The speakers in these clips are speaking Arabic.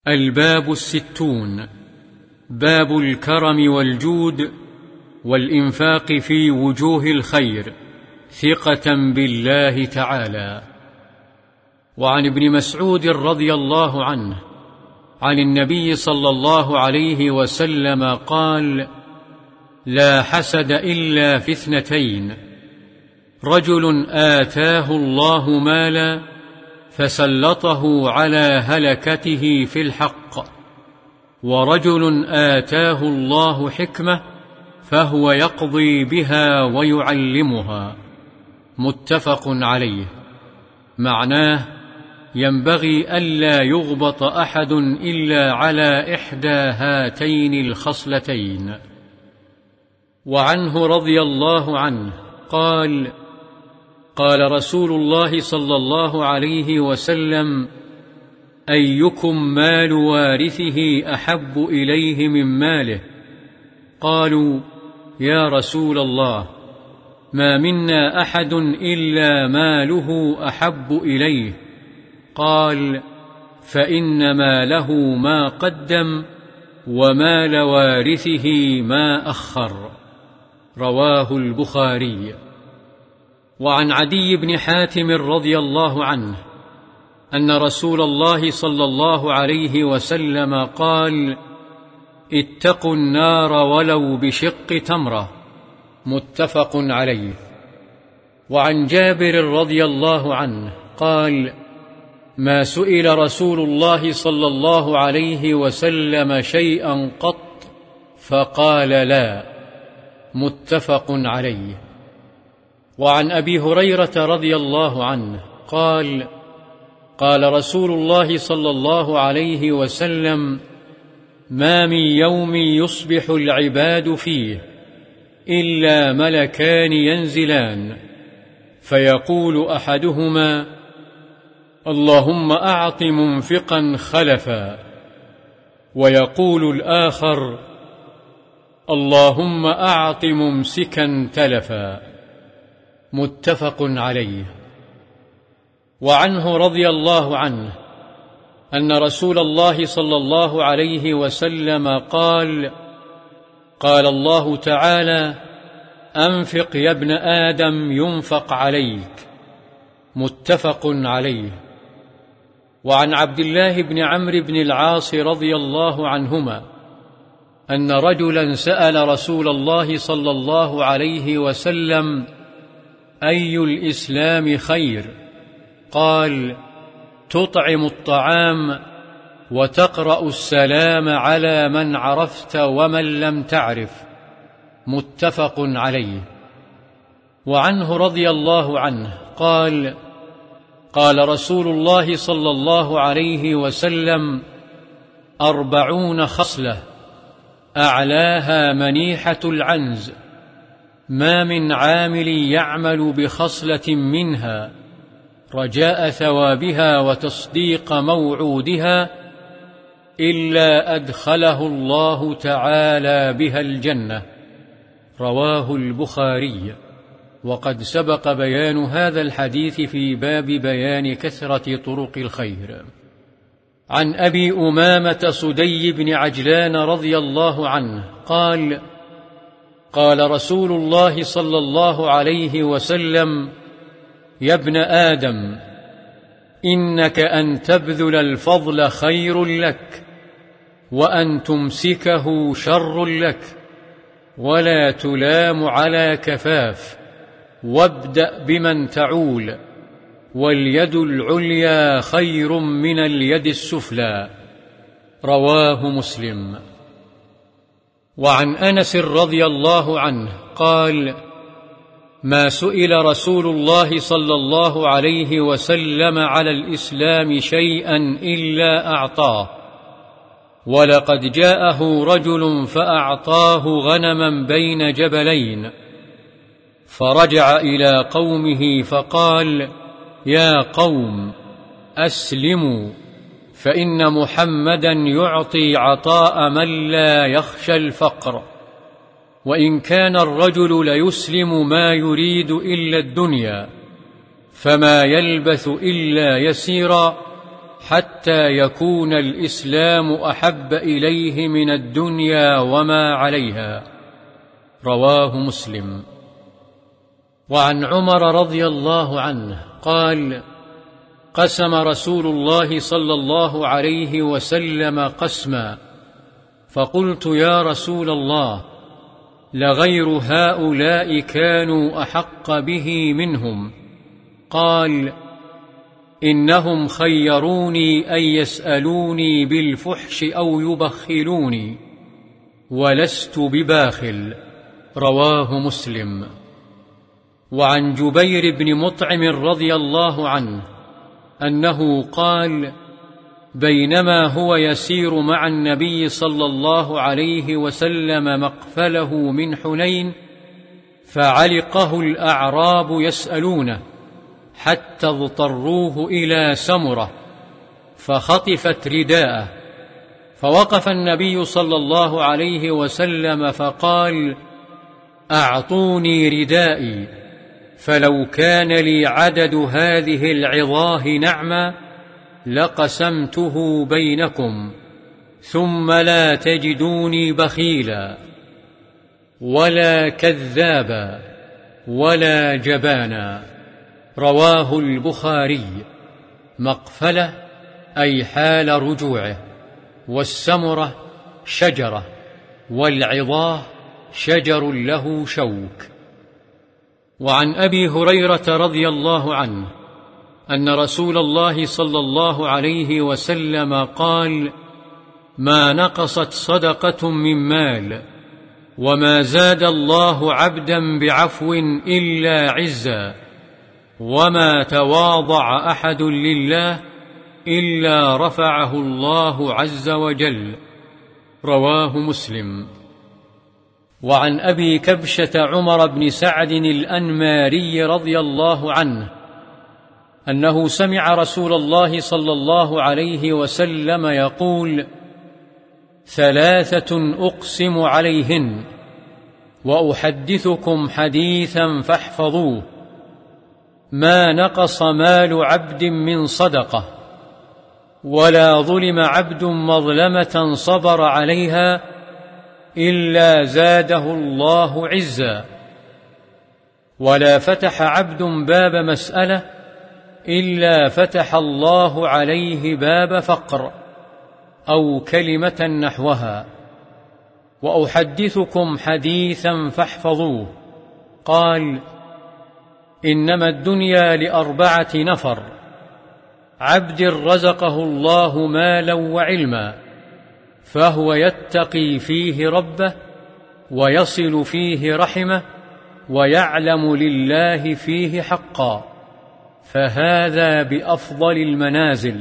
الباب 60. باب الكرم والجود والإنفاق في وجوه الخير ثقة بالله تعالى. وعن ابن مسعود رضي الله عنه عن النبي صلى الله عليه وسلم قال: لا حسد إلا في اثنتين: رجل آتاه الله مالا فسلطه على هلكته في الحق، ورجل آتاه الله حكمة فهو يقضي بها ويعلمها. متفق عليه. معناه: ينبغي ألا يغبط أحد إلا على إحدى هاتين الخصلتين. وعنه رضي الله عنه قال: قال رسول الله صلى الله عليه وسلم: أيكم مال وارثه أحب إليه من ماله؟ قالوا: يا رسول الله، ما منا أحد إلا ماله أحب إليه. قال: فإن ماله ما قدم ومال وارثه ما أخر. رواه البخاري. وعن عدي بن حاتم رضي الله عنه أن رسول الله صلى الله عليه وسلم قال: اتقوا النار ولو بشق تمرة. متفق عليه. وعن جابر رضي الله عنه قال: ما سئل رسول الله صلى الله عليه وسلم شيئا قط فقال لا. متفق عليه. وعن أبي هريرة رضي الله عنه قال: قال رسول الله صلى الله عليه وسلم: ما من يوم يصبح العباد فيه إلا ملكان ينزلان، فيقول أحدهما: اللهم أعط منفقا خلفا، ويقول الآخر: اللهم أعط ممسكا تلفا. متفق عليه. وعنه رضي الله عنه أن رسول الله صلى الله عليه وسلم قال: قال الله تعالى: أنفق يا ابن آدم ينفق عليك. متفق عليه. وعن عبد الله بن عمرو بن العاص رضي الله عنهما أن رجلا سأل رسول الله صلى الله عليه وسلم: أي الإسلام خير؟ قال: تطعم الطعام وتقرأ السلام على من عرفت ومن لم تعرف. متفق عليه. وعنه رضي الله عنه قال: قال رسول الله صلى الله عليه وسلم: 40 خصلة أعلاها منيحة العنز، ما من عامل يعمل بخصلة منها رجاء ثوابها وتصديق موعودها إلا أدخله الله تعالى بها الجنة. رواه البخاري. وقد سبق بيان هذا الحديث في باب بيان كثرة طرق الخير. عن أبي أمامة صدي بن عجلان رضي الله عنه قال: قال رسول الله صلى الله عليه وسلم: يا ابن آدم، إنك أن تبذل الفضل خير لك، وأن تمسكه شر لك، ولا تلام على كفاف، وابدأ بمن تعول، واليد العليا خير من اليد السفلى. رواه مسلم. وعن أنس رضي الله عنه قال: ما سئل رسول الله صلى الله عليه وسلم على الإسلام شيئا إلا أعطاه، ولقد جاءه رجل فأعطاه غنما بين جبلين، فرجع إلى قومه فقال: يا قوم، أسلموا، فإن محمدا يعطي عطاء من لا يخشى الفقر. وإن كان الرجل ليسلم ما يريد إلا الدنيا، فما يلبث إلا يسيرا حتى يكون الإسلام أحب إليه من الدنيا وما عليها. رواه مسلم. وعن عمر رضي الله عنه قال: قسم رسول الله صلى الله عليه وسلم قسما، فقلت: يا رسول الله، لغير هؤلاء كانوا أحق به منهم؟ قال: إنهم خيروني أن يسألوني بالفحش أو يبخلوني، ولست بباخل. رواه مسلم. وعن جبير بن مطعم رضي الله عنه أنه قال: بينما هو يسير مع النبي صلى الله عليه وسلم مقفله من حنين، فعلقه الأعراب يسألونه حتى اضطروه إلى سمرة، فخطفت رداءه، فوقف النبي صلى الله عليه وسلم فقال: أعطوني ردائي، فلو كان لي عدد هذه العظاه نعما لقسمته بينكم، ثم لا تجدوني بخيلا ولا كذابا ولا جبانا. رواه البخاري. مقفلة أي حال رجوعه، والسمرة شجرة، والعظاه شجر له شوك. وعن أبي هريرة رضي الله عنه أن رسول الله صلى الله عليه وسلم قال: ما نقصت صدقة من مال، وما زاد الله عبدا بعفو إلا عزا، وما تواضع أحد لله إلا رفعه الله عز وجل. رواه مسلم. وعن أبي كبشة عمر بن سعد الأنماري رضي الله عنه أنه سمع رسول الله صلى الله عليه وسلم يقول: ثلاثة أقسم عليهن وأحدثكم حديثا فاحفظوه: ما نقص مال عبد من صدقة، ولا ظلم عبد مظلمة صبر عليها إلا زاده الله عزا، ولا فتح عبد باب مسألة إلا فتح الله عليه باب فقر أو كلمة نحوها. وأحدثكم حديثا فاحفظوه. قال: إنما الدنيا لأربعة نفر: عبد رزقه الله مالا وعلما، فهو يتقي فيه ربه، ويصل فيه رحمه، ويعلم لله فيه حقا، فهذا بأفضل المنازل.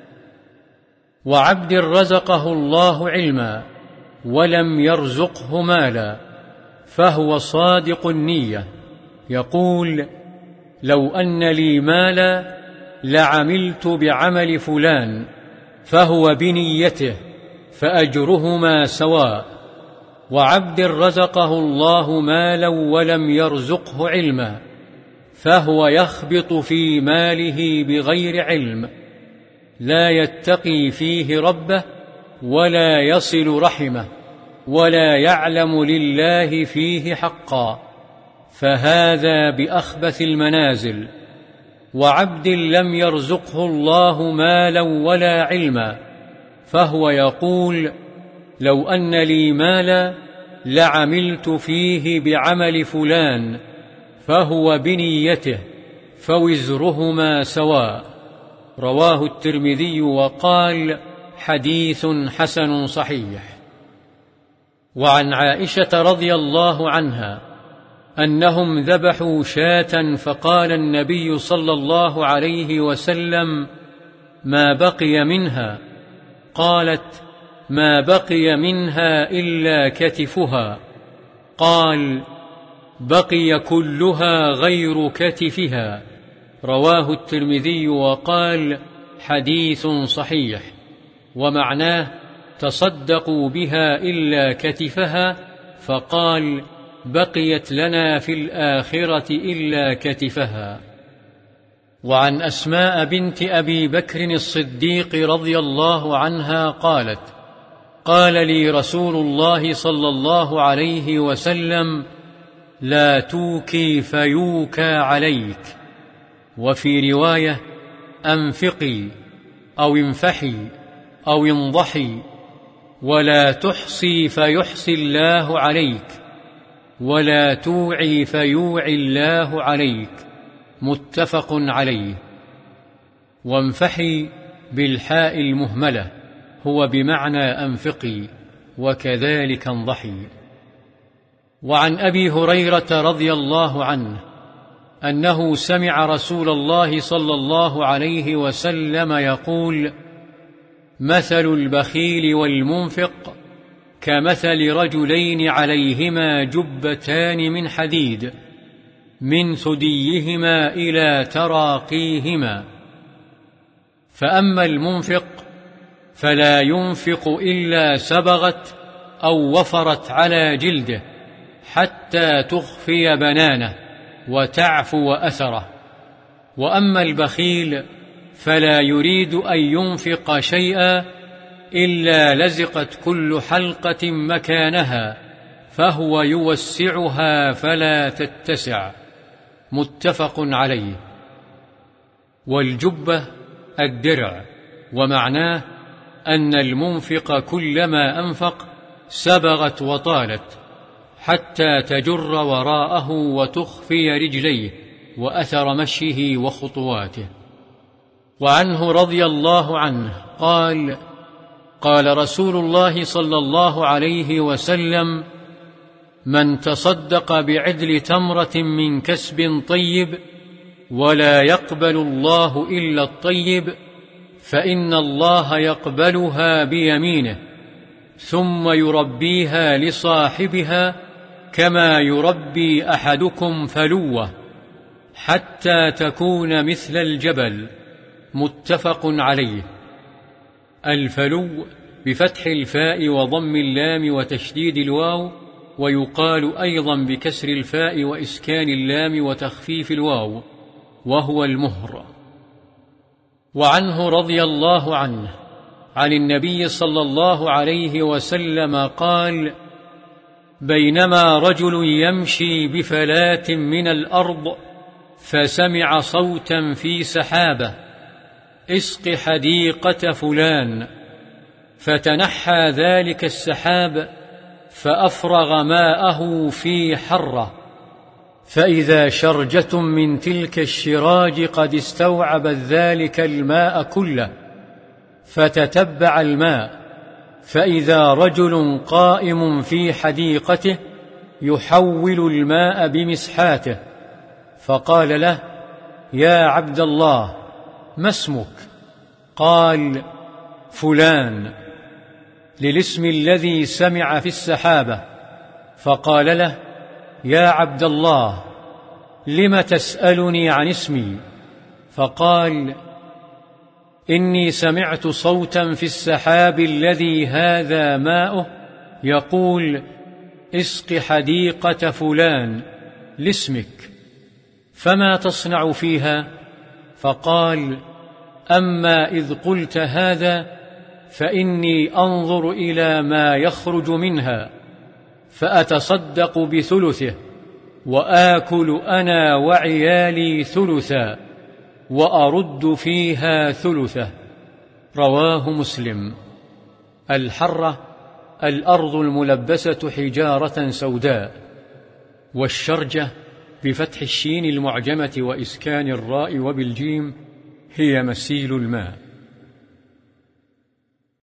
وعبد رزقه الله علما ولم يرزقه مالا، فهو صادق النية، يقول: لو أن لي مالا لعملت بعمل فلان، فهو بنيته، فأجرهما سواء. وعبد رزقه الله مالا ولم يرزقه علما، فهو يخبط في ماله بغير علم، لا يتقي فيه ربه، ولا يصل رحمه، ولا يعلم لله فيه حقا، فهذا بأخبث المنازل. وعبد لم يرزقه الله مالا ولا علما، فهو يقول: لو أن لي مالا لعملت فيه بعمل فلان، فهو بنيته، فوزرهما سواء. رواه الترمذي وقال: حديث حسن صحيح. وعن عائشة رضي الله عنها أنهم ذبحوا شاة، فقال النبي صلى الله عليه وسلم: ما بقي منها؟ قالت: ما بقي منها إلا كتفها. قال: بقي كلها غير كتفها. رواه الترمذي وقال: حديث صحيح. ومعناه: تصدقوا بها إلا كتفها، فقال: بقيت لنا في الآخرة إلا كتفها. وعن أسماء بنت أبي بكر الصديق رضي الله عنها قالت: قال لي رسول الله صلى الله عليه وسلم: لا توكي فيوكى عليك. وفي رواية: أنفقي أو انفحي أو انضحي، ولا تحصي فيحصي الله عليك، ولا توعي فيوعي الله عليك. متفق عليه. وانفحي بالحاء المهملة هو بمعنى أنفقي، وكذلك انضحي. وعن أبي هريرة رضي الله عنه أنه سمع رسول الله صلى الله عليه وسلم يقول: مثل البخيل والمنفق كمثل رجلين عليهما جبتان من حديد من ثديهما إلى تراقيهما، فأما المنفق فلا ينفق إلا سبغت أو وفرت على جلده حتى تخفي بنانه وتعفو أثره، وأما البخيل فلا يريد أن ينفق شيئا إلا لزقت كل حلقة مكانها فهو يوسعها فلا تتسع. متفق عليه. والجبة الدرع، ومعناه أن المنفق كلما أنفق سبغت وطالت حتى تجر وراءه وتخفي رجليه وأثر مشيه وخطواته. وعنه رضي الله عنه قال: قال رسول الله صلى الله عليه وسلم: من تصدق بعدل تمرة من كسب طيب ولا يقبل الله إلا الطيب فإن الله يقبلها بيمينه ثم يربيها لصاحبها كما يربي أحدكم فلوه حتى تكون مثل الجبل. متفق عليه. الفلو بفتح الفاء وضم اللام وتشديد الواو، ويقال أيضا بكسر الفاء وإسكان اللام وتخفيف الواو، وهو المهر. وعنه رضي الله عنه عن النبي صلى الله عليه وسلم قال: بينما رجل يمشي بفلاة من الأرض فسمع صوتا في سحابة: اسق حديقة فلان، فتنحى ذلك السحاب فأفرغ ماءه في حرة، فإذا شرجة من تلك الشراج قد استوعبت ذلك الماء كله، فتتبع الماء فإذا رجل قائم في حديقته يحول الماء بمسحاته، فقال له: يا عبد الله، ما اسمك؟ قال: فلان، للاسم الذي سمع في السحابة. فقال له: يا عبد الله، لم تسألني عن اسمي؟ فقال: إني سمعت صوتا في السحاب الذي هذا ماؤه يقول: اسق حديقة فلان لاسمك، فما تصنع فيها؟ فقال: أما إذ قلت هذا فإني أنظر إلى ما يخرج منها فأتصدق بثلثه، وآكل أنا وعيالي ثلثا، وأرد فيها ثلثه. رواه مسلم. الحرة الأرض الملبسة حجارة سوداء. والشرجة بفتح الشين المعجمة وإسكان الراء وبالجيم هي مسيل الماء.